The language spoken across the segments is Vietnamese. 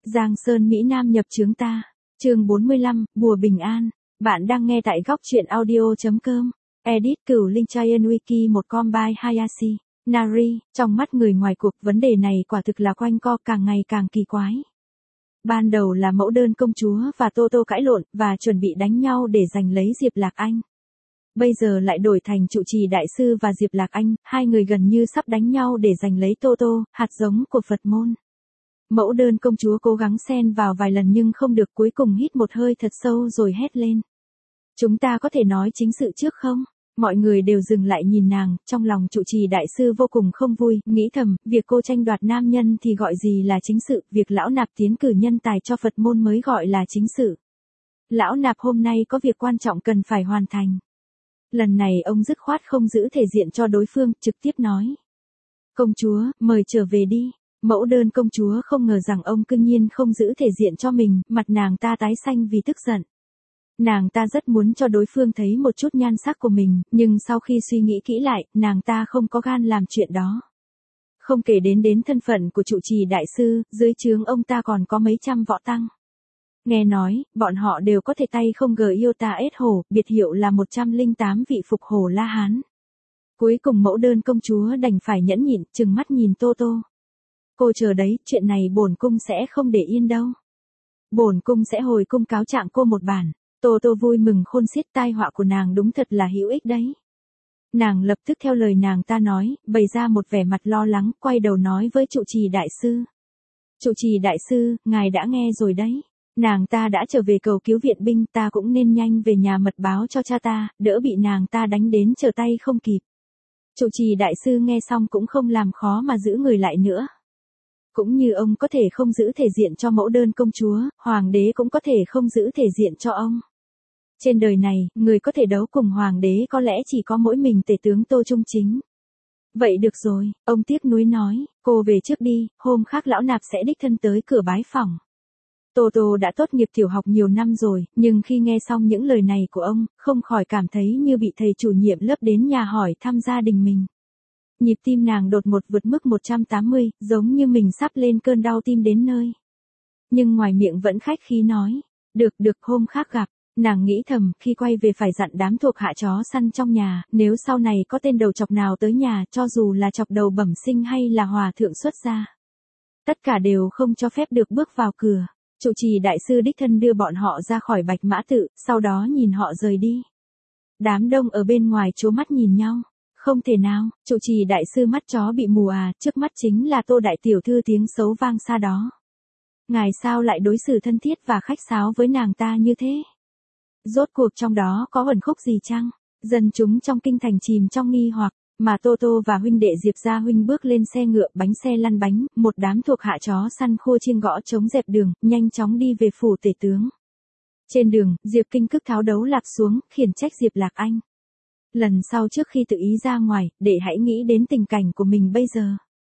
Giang Sơn Mỹ Nam nhập chướng ta. Chương 45, Bùa Bình An. Bạn đang nghe tại góc truyện audio.com. Edit Cửu Linh Chayan Wiki 1com by Hayashi. Nari, trong mắt người ngoài cuộc vấn đề này quả thực là quanh co càng ngày càng kỳ quái. Ban đầu là mẫu đơn công chúa và Tô Tô cãi lộn và chuẩn bị đánh nhau để giành lấy Diệp Lạc Anh. Bây giờ lại đổi thành trụ trì đại sư và Diệp Lạc Anh, hai người gần như sắp đánh nhau để giành lấy Tô Tô, hạt giống của Phật môn. Mẫu đơn công chúa cố gắng xen vào vài lần nhưng không được, cuối cùng hít một hơi thật sâu rồi hét lên. Chúng ta có thể nói chính sự trước không? Mọi người đều dừng lại nhìn nàng, trong lòng trụ trì đại sư vô cùng không vui, nghĩ thầm, việc cô tranh đoạt nam nhân thì gọi gì là chính sự, việc lão nạp tiến cử nhân tài cho Phật môn mới gọi là chính sự. Lão nạp hôm nay có việc quan trọng cần phải hoàn thành. Lần này ông dứt khoát không giữ thể diện cho đối phương, trực tiếp nói. Công chúa, mời trở về đi. Mẫu đơn công chúa không ngờ rằng ông cương nhiên không giữ thể diện cho mình, mặt nàng ta tái xanh vì tức giận. Nàng ta rất muốn cho đối phương thấy một chút nhan sắc của mình, nhưng sau khi suy nghĩ kỹ lại, nàng ta không có gan làm chuyện đó. Không kể đến thân phận của trụ trì đại sư, dưới trướng ông ta còn có mấy trăm võ tăng. Nghe nói, bọn họ đều có thể tay không gờ yêu ta ết hổ, biệt hiệu là 108 vị phục hổ La Hán. Cuối cùng mẫu đơn công chúa đành phải nhẫn nhịn, trừng mắt nhìn Tô Tô. Cô chờ đấy, chuyện này bổn cung sẽ không để yên đâu. Bổn cung sẽ hồi cung cáo trạng cô một bản. Tô Tô vui mừng khôn xiết, tai họa của nàng đúng thật là hữu ích đấy. Nàng lập tức theo lời nàng ta nói, bày ra một vẻ mặt lo lắng, quay đầu nói với trụ trì đại sư. Trụ trì đại sư, ngài đã nghe rồi đấy. Nàng ta đã trở về cầu cứu viện binh, ta cũng nên nhanh về nhà mật báo cho cha ta, đỡ bị nàng ta đánh đến trở tay không kịp. Trụ trì đại sư nghe xong cũng không làm khó mà giữ người lại nữa. Cũng như ông có thể không giữ thể diện cho mẫu đơn công chúa, hoàng đế cũng có thể không giữ thể diện cho ông. Trên đời này, người có thể đấu cùng hoàng đế có lẽ chỉ có mỗi mình tể tướng Tô Trung Chính. Vậy được rồi, ông tiếc nuối nói, cô về trước đi, hôm khác lão nạp sẽ đích thân tới cửa bái phỏng. Tô Tô đã tốt nghiệp tiểu học nhiều năm rồi, nhưng khi nghe xong những lời này của ông, không khỏi cảm thấy như bị thầy chủ nhiệm lớp đến nhà hỏi thăm gia đình mình. Nhịp tim nàng đột ngột vượt mức 180, giống như mình sắp lên cơn đau tim đến nơi. Nhưng ngoài miệng vẫn khách khí nói, được hôm khác gặp. Nàng nghĩ thầm, khi quay về phải dặn đám thuộc hạ chó săn trong nhà, nếu sau này có tên đầu chọc nào tới nhà, cho dù là chọc đầu bẩm sinh hay là hòa thượng xuất gia, tất cả đều không cho phép được bước vào cửa. Trụ trì đại sư đích thân đưa bọn họ ra khỏi Bạch Mã Tự, sau đó nhìn họ rời đi. Đám đông ở bên ngoài trố mắt nhìn nhau. Không thể nào, trụ trì đại sư mắt chó bị mù à, trước mắt chính là Tô đại tiểu thư tiếng xấu vang xa đó. Ngài sao lại đối xử thân thiết và khách sáo với nàng ta như thế? Rốt cuộc trong đó có ẩn khúc gì chăng? Dân chúng trong kinh thành chìm trong nghi hoặc, mà Tô Tô và huynh đệ Diệp gia huynh bước lên xe ngựa, bánh xe lăn bánh, một đám thuộc hạ chó săn khua chiêng gõ trống dẹp đường, nhanh chóng đi về phủ tể tướng. Trên đường, Diệp Kinh Cức tháo đấu lạc xuống, khiển trách Diệp Lạc Anh. Lần sau trước khi tự ý ra ngoài, để hãy nghĩ đến tình cảnh của mình bây giờ.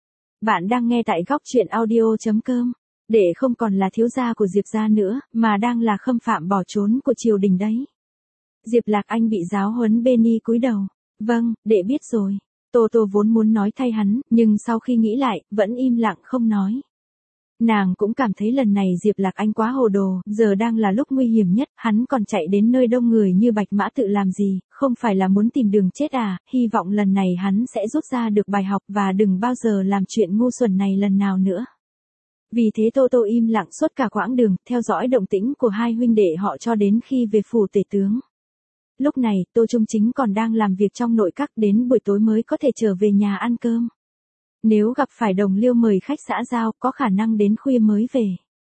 Bạn đang nghe tại góc truyện audio.com. Để không còn là thiếu gia của Diệp gia nữa, mà đang là khâm phạm bỏ trốn của triều đình đấy. Diệp Lạc Anh bị giáo huấn bên y cúi đầu. Vâng, đệ biết rồi. Tô Tô vốn muốn nói thay hắn, nhưng sau khi nghĩ lại, vẫn im lặng không nói. Nàng cũng cảm thấy lần này Diệp Lạc Anh quá hồ đồ, giờ đang là lúc nguy hiểm nhất, hắn còn chạy đến nơi đông người như Bạch Mã Tự làm gì, không phải là muốn tìm đường chết à, hy vọng lần này hắn sẽ rút ra được bài học và đừng bao giờ làm chuyện ngu xuẩn này lần nào nữa. Vì thế Tô Tô im lặng suốt cả quãng đường, theo dõi động tĩnh của hai huynh đệ họ cho đến khi về phủ tể tướng. Lúc này, Tô Trung Chính còn đang làm việc trong nội các, đến buổi tối mới có thể trở về nhà ăn cơm. Nếu gặp phải đồng liêu mời khách xã giao, có khả năng đến khuya mới về.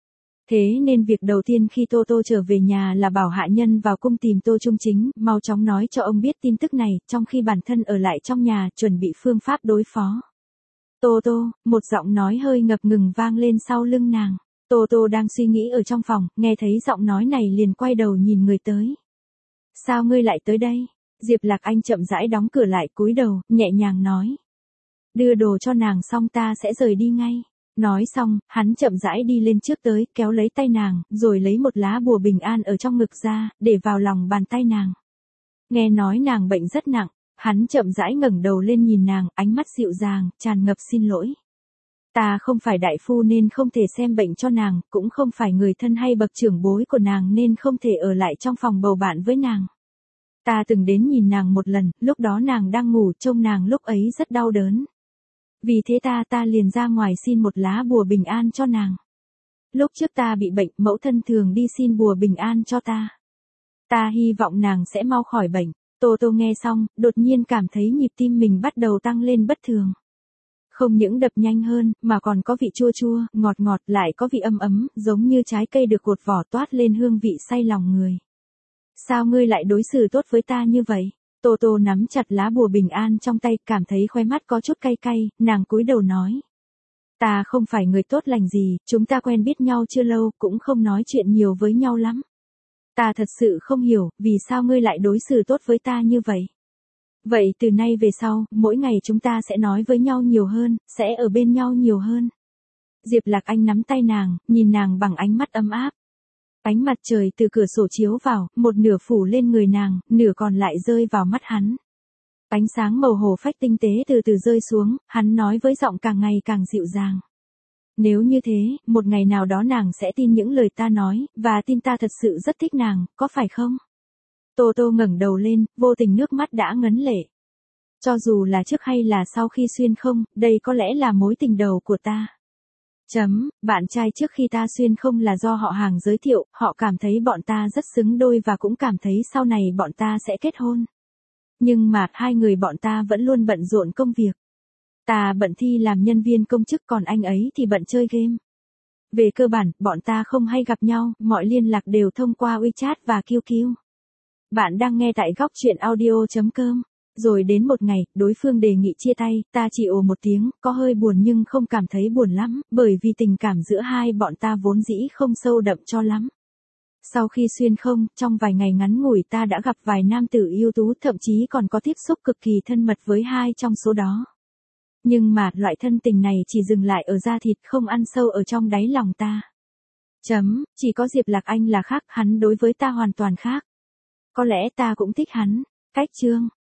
Thế nên việc đầu tiên khi Tô Tô trở về nhà là bảo hạ nhân vào cung tìm Tô Trung Chính, mau chóng nói cho ông biết tin tức này, trong khi bản thân ở lại trong nhà, chuẩn bị phương pháp đối phó. Tô Tô, một giọng nói hơi ngập ngừng vang lên sau lưng nàng. Tô Tô đang suy nghĩ ở trong phòng, nghe thấy giọng nói này liền quay đầu nhìn người tới. Sao ngươi lại tới đây? Diệp Lạc Anh chậm rãi đóng cửa lại, cúi đầu, nhẹ nhàng nói. Đưa đồ cho nàng xong ta sẽ rời đi ngay. Nói xong, hắn chậm rãi đi lên trước tới, kéo lấy tay nàng, rồi lấy một lá bùa bình an ở trong ngực ra, để vào lòng bàn tay nàng. Nghe nói nàng bệnh rất nặng, hắn chậm rãi ngẩng đầu lên nhìn nàng, ánh mắt dịu dàng, tràn ngập xin lỗi. Ta không phải đại phu nên không thể xem bệnh cho nàng, cũng không phải người thân hay bậc trưởng bối của nàng nên không thể ở lại trong phòng bầu bạn với nàng. Ta từng đến nhìn nàng một lần, lúc đó nàng đang ngủ, trông nàng lúc ấy rất đau đớn. Vì thế ta liền ra ngoài xin một lá bùa bình an cho nàng. Lúc trước ta bị bệnh, mẫu thân thường đi xin bùa bình an cho ta. Ta hy vọng nàng sẽ mau khỏi bệnh. Tô Tô nghe xong, đột nhiên cảm thấy nhịp tim mình bắt đầu tăng lên bất thường. Không những đập nhanh hơn, mà còn có vị chua chua, ngọt ngọt, lại có vị ấm ấm, giống như trái cây được cột vỏ, toát lên hương vị say lòng người. Sao ngươi lại đối xử tốt với ta như vậy? Tô Tô nắm chặt lá bùa bình an trong tay, cảm thấy khóe mắt có chút cay cay, nàng cúi đầu nói. Ta không phải người tốt lành gì, chúng ta quen biết nhau chưa lâu, cũng không nói chuyện nhiều với nhau lắm. Ta thật sự không hiểu, vì sao ngươi lại đối xử tốt với ta như vậy? Vậy từ nay về sau, mỗi ngày chúng ta sẽ nói với nhau nhiều hơn, sẽ ở bên nhau nhiều hơn. Diệp Lạc Anh nắm tay nàng, nhìn nàng bằng ánh mắt ấm áp. Ánh mặt trời từ cửa sổ chiếu vào, một nửa phủ lên người nàng, nửa còn lại rơi vào mắt hắn. Ánh sáng màu hồ phách tinh tế từ từ rơi xuống, hắn nói với giọng càng ngày càng dịu dàng. Nếu như thế, một ngày nào đó nàng sẽ tin những lời ta nói, và tin ta thật sự rất thích nàng, có phải không? Tô Tô ngẩng đầu lên, vô tình nước mắt đã ngấn lệ. Cho dù là trước hay là sau khi xuyên không, đây có lẽ là mối tình đầu của ta. Bạn trai trước khi ta xuyên không là do họ hàng giới thiệu, họ cảm thấy bọn ta rất xứng đôi và cũng cảm thấy sau này bọn ta sẽ kết hôn. Nhưng mà hai người bọn ta vẫn luôn bận rộn công việc. Ta bận thi làm nhân viên công chức, còn anh ấy thì bận chơi game. Về cơ bản, bọn ta không hay gặp nhau, mọi liên lạc đều thông qua WeChat và QQ. Bạn đang nghe tại góc truyện audio.com. Rồi đến một ngày, đối phương đề nghị chia tay, ta chỉ ồ một tiếng, có hơi buồn nhưng không cảm thấy buồn lắm, bởi vì tình cảm giữa hai bọn ta vốn dĩ không sâu đậm cho lắm. Sau khi xuyên không, trong vài ngày ngắn ngủi ta đã gặp vài nam tử ưu tú, thậm chí còn có tiếp xúc cực kỳ thân mật với hai trong số đó. Nhưng mà, loại thân tình này chỉ dừng lại ở da thịt, không ăn sâu ở trong đáy lòng ta. Chỉ có Diệp Lạc Anh là khác, hắn đối với ta hoàn toàn khác. Có lẽ ta cũng thích hắn. Cách chương